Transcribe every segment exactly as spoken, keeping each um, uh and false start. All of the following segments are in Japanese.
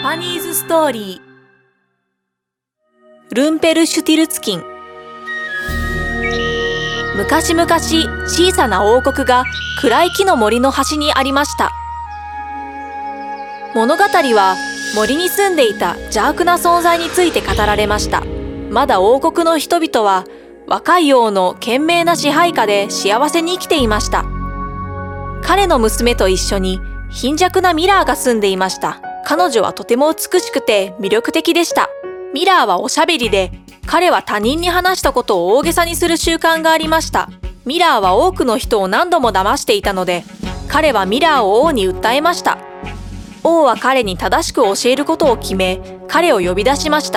パニーズストーリー。ルンペルシュティルツキン。昔々小さな王国が暗い木の森の端にありました。物語は森に住んでいた邪悪な存在について語られました。まだ王国の人々は若い王の賢明な支配下で幸せに生きていました。彼の娘と一緒に貧弱なミラーが住んでいました。彼女はとても美しくて魅力的でした。ミラーはおしゃべりで、彼は他人に話したことを大げさにする習慣がありました。ミラーは多くの人を何度も騙していたので、彼はミラーを王に訴えました。王は彼に正しく教えることを決め、彼を呼び出しました。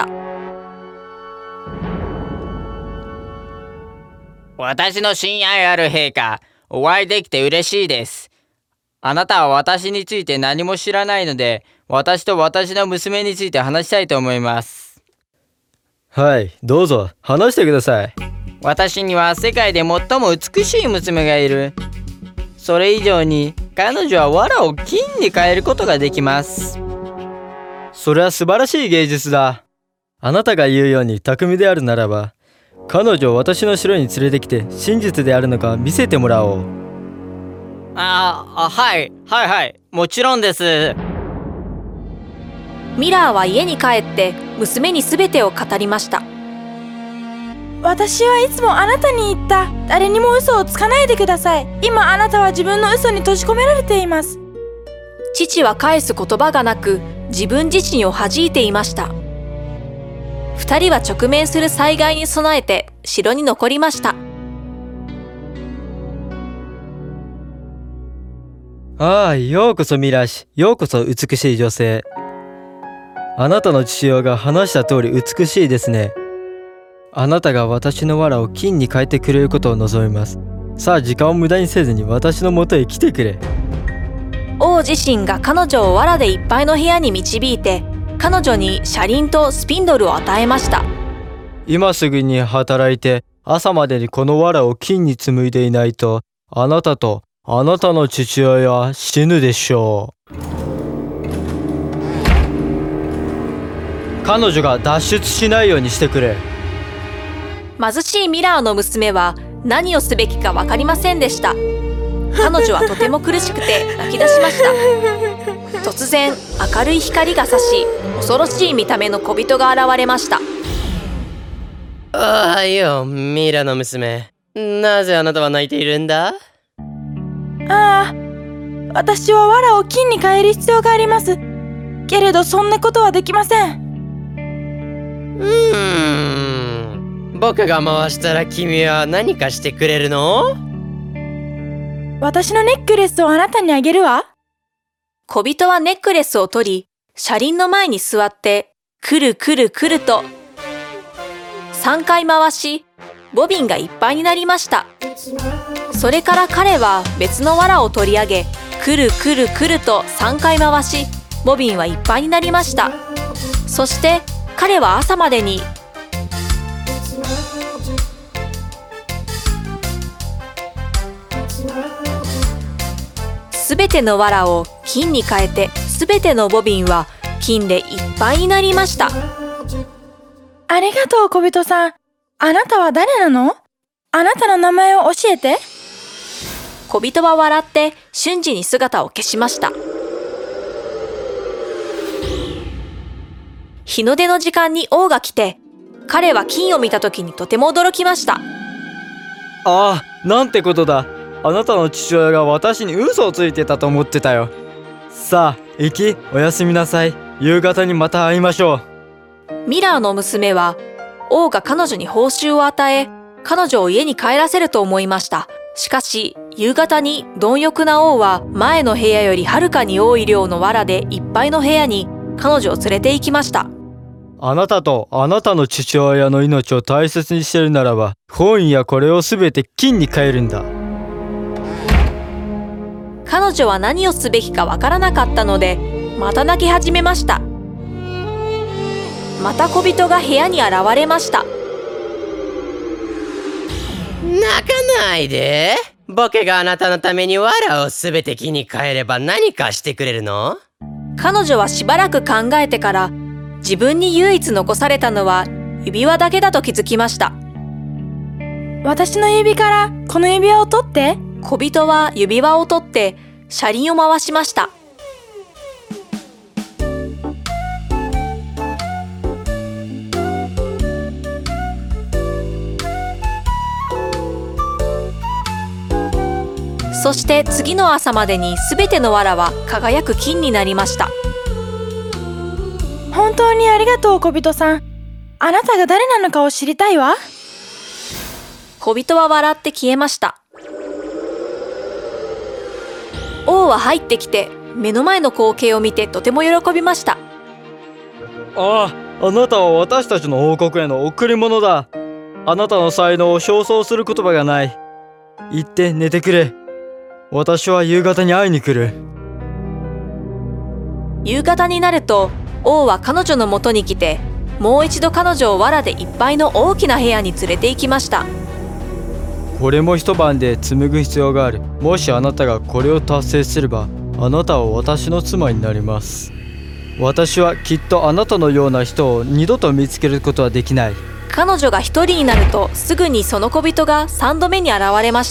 私の親愛ある陛下、お会いできて嬉しいです。あなたは私について何も知らないので、私と私の娘について話したいと思います。 はい、どうぞ話してください。 私には世界で最も美しい娘がいる。それ以上に彼女は藁を金に変えることができます。 それは素晴らしい芸術だ。あなたが言うように巧みであるならば、彼女を私の城に連れてきて真実であるのか見せてもらおう。 ああ、はいはいはい、もちろんです。 ミラーは家に帰って娘に全てを語りました。 私はいつもあなたに言った。誰にも嘘をつかないでください。今あなたは自分の嘘に閉じ込められています。 父は返す言葉がなく、自分自身を恥じいていました。二人は直面する災害に備えて城に残りました。 ああ、ようこそミラー氏、ようこそ美しい女性。あなたの父親が話した通り美しいですね。あなたが私の藁を金に変えてくれることを望みます。さあ、時間を無駄にせずに私のもとへ来てくれ。 王自身が彼女を藁でいっぱいの部屋に導いて、彼女に車輪とスピンドルを与えました。 今すぐに働いて朝までにこの藁を金に紡いでいないと、あなたとあなたの父親は死ぬでしょう。彼女が脱出しないようにしてくれ。 貧しいミラーの娘は何をすべきか分かりませんでした。彼女はとても苦しくて泣き出しました。突然明るい光が差し、恐ろしい見た目の小人が現れました。 ああよ、ミラの娘。なぜあなたは泣いているんだ？ ああ、私は藁を金に変える必要があります。けれどそんなことはできません。 うーん、僕が回したら君は何かしてくれるの？ 私のネックレスをあなたにあげるわ。 小人はネックレスを取り、車輪の前に座ってくるくるくるとさんかい回し、ボビンがいっぱいになりました。それから彼は別の藁を取り上げ、くるくるくるとさんかい回し、ボビンはいっぱいになりました。そして彼は朝までにすべての藁を金に変えて、すべてのボビンは金でいっぱいになりました。 ありがとう、小人さん。あなたは誰なの？あなたの名前を教えて。 小人は笑って瞬時に姿を消しました。日の出の時間に王が来て、彼は金を見た時にとても驚きました。 ああ、なんてことだ。あなたの父親が私に嘘をついてたと思ってたよ。さあ、行き、おやすみなさい。夕方にまた会いましょう。ミラーの娘は、王が彼女に報酬を与え、彼女を家に帰らせると思いました。しかし、夕方に貪欲な王は前の部屋よりはるかに多い量の藁でいっぱいの部屋に彼女を連れて行きました。 あなたとあなたの父親の命を大切にしてるならば、今夜これをすべて金に変えるんだ。 彼女は何をすべきかわからなかったので、また泣き始めました。また小人が部屋に現れました。 泣かないで。僕があなたのために藁をすべて木に変えれば何かしてくれるの？ 彼女はしばらく考えてから、自分に唯一残されたのは指輪だけだと気づきました。 私の指からこの指輪を取って。 小人は指輪を取って車輪を回しました。そして次の朝までにすべての藁は輝く金になりました。 本当にありがとう、小人さん。あなたが誰なのかを知りたいわ。 小人は笑って消えました。王は入ってきて目の前の光景を見てとても喜びました。 ああ、あなたは私たちの王国への贈り物だ。あなたの才能を称賛する言葉がない。行って寝てくれ。私は夕方に会いに来る。 夕方になると王は彼女のもとに来て、もう一度彼女を藁でいっぱいの大きな部屋に連れて行きました。 これも一晩で紡ぐ必要がある。もしあなたがこれを達成すれば、あなたは私の妻になります。私はきっとあなたのような人を二度と見つけることはできない。 彼女が一人になるとすぐにその小人が三度目に現れました。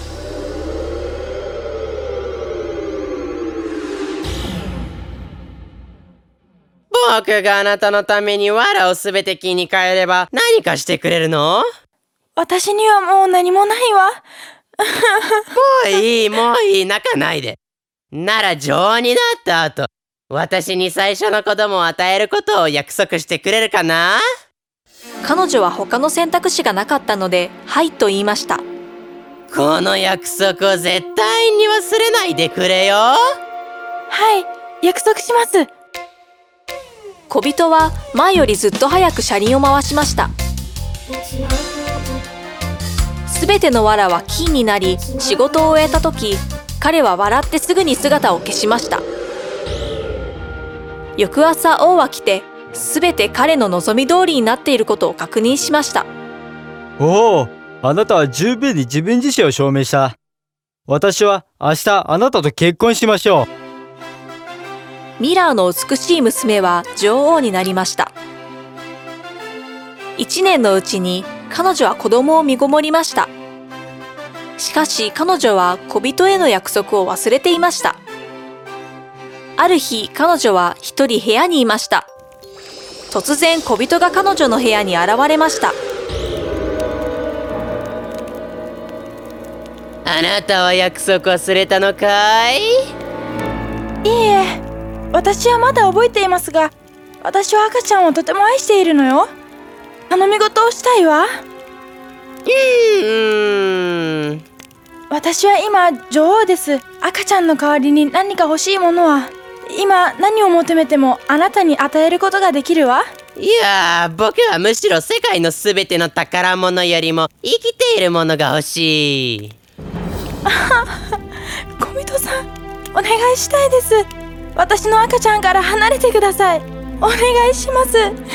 僕があなたのために藁をすべて木に変えれば何かしてくれるの？ 私にはもう何もないわ。 もういい、もういい、泣かないで。なら女王になった後、私に最初の子供を与えることを約束してくれるかな？ 彼女は他の選択肢がなかったので、はいと言いました。 この約束を絶対に忘れないでくれよ。 はい、約束します。 小人は前よりずっと早く車輪を回しました。すべての藁は金になり、仕事を終えた時、彼は笑ってすぐに姿を消しました。翌朝王は来て、すべて彼の望み通りになっていることを確認しました。 おお、あなたは十分に自分自身を証明した。私は明日あなたと結婚しましょう。 ミラーの美しい娘は女王になりました。一年のうちに彼女は子供を身ごもりました。しかし彼女は小人への約束を忘れていました。ある日彼女は一人部屋にいました。突然小人が彼女の部屋に現れました。 あなたは約束忘れたのかい？ いいえ、私はまだ覚えていますが、私は赤ちゃんをとても愛しているのよ。頼み事をしたいわ。 うーん。 私は今女王です。赤ちゃんの代わりに何か欲しいものは、今何を求めてもあなたに与えることができるわ。 いやー、僕はむしろ世界のすべての宝物よりも生きているものが欲しい。 小人さん、お願いしたいです。私の赤ちゃんから離れてください。お願いします。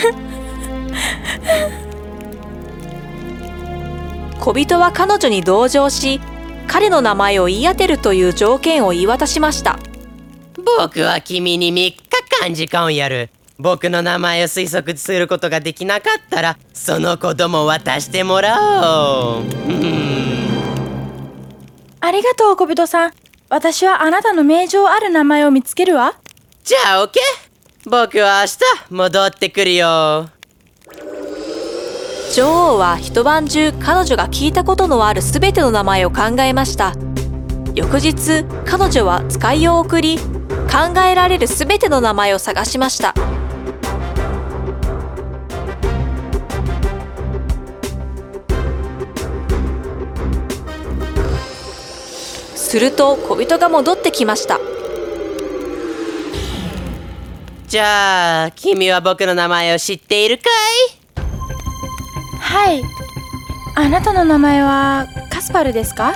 小人は彼女に同情し、彼の名前を言い当てるという条件を言い渡しました。 僕は君にみっかかん時間をやる。僕の名前を推測することができなかったら、その子供を渡してもらおう。 ありがとう、小人さん。私はあなたの名城ある名前を見つけるわ。 じゃあオッケー。僕は明日戻ってくるよ。 女王は一晩中彼女が聞いたことのあるすべての名前を考えました。翌日彼女は使いを送り、考えられるすべての名前を探しました。すると小人が戻ってきました。 じゃあ君は僕の名前を知っているかい？ はい。あなたの名前はカスパルですか？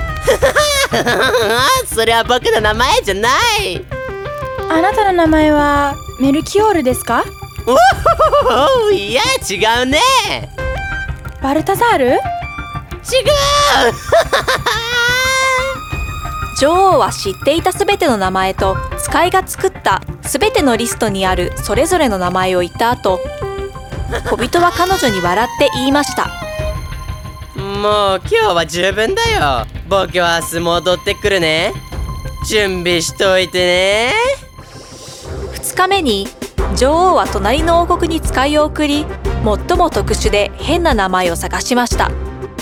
それは僕の名前じゃない。 あなたの名前はメルキオールですか？ おお、いや違うね。 バルタザール？違う。 女王は知っていたすべての名前と使いが作ったすべてのリストにあるそれぞれの名前を言った後、小人は彼女に笑って言いました。 もう今日は十分だよ。僕は明日戻ってくるね。準備しといてね。 ふつかめに女王は隣の王国に使いを送り、最も特殊で変な名前を探しました。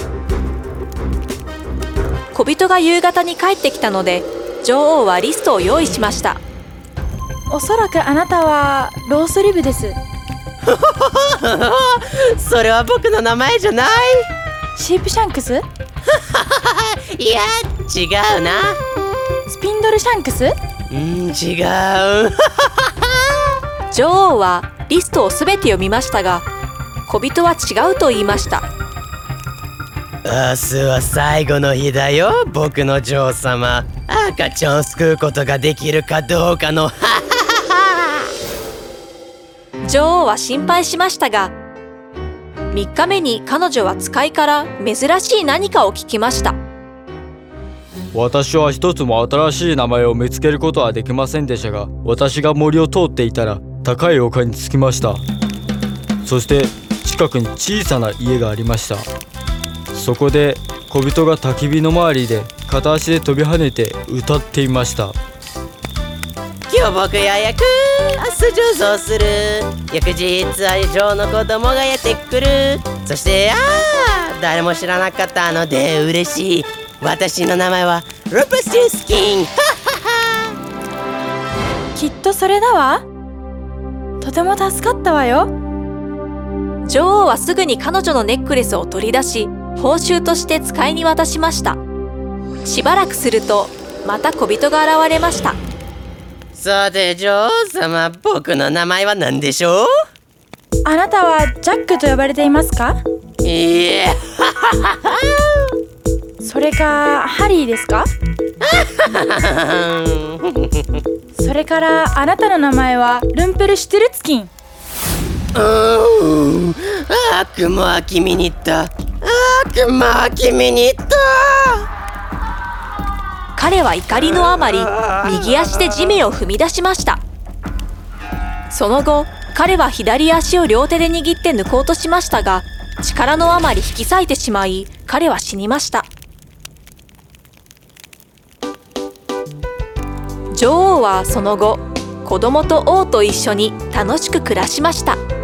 小人が夕方に帰ってきたので、女王はリストを用意しました。 おそらくあなたはロースリブです。 それは僕の名前じゃない。 シープシャンクス？ いや、違うな。 スピンドルシャンクス？ うん、違う。 女王はリストをすべて読みましたが、小人は違うと言いました。 明日は最後の日だよ、僕の女王様。赤ちゃんを救うことができるかどうかの。 女王は心配しましたが、みっかめに彼女は使いから珍しい何かを聞きました。 私は一つも新しい名前を見つけることはできませんでしたが、私が森を通っていたら高い丘に着きました。そして近くに小さな家がありました。そこで小人が焚き火の周りで片足で飛び跳ねて歌っていました。 今日僕ややく明日上層する。翌日は女王の子供がやってくる。そしてああ誰も知らなかったので嬉しい。私の名前はルプスティスキン。 きっとそれだわ。とても助かったわよ。 女王はすぐに彼女のネックレスを取り出し、報酬として使いに渡しました。しばらくするとまた小人が現れました。 さて女王様、僕の名前は何でしょう？ あなたはジャックと呼ばれていますか？ いえ。 それかハリーですか？それからあなたの名前はルンペルシュトゥルツキン。 うーん、悪魔は君に言った。悪魔は君に言った。 彼は怒りのあまり右足で地面を踏み出しました。その後彼は左足を両手で握って抜こうとしましたが、力のあまり引き裂いてしまい彼は死にました。女王はその後子供と王と一緒に楽しく暮らしました。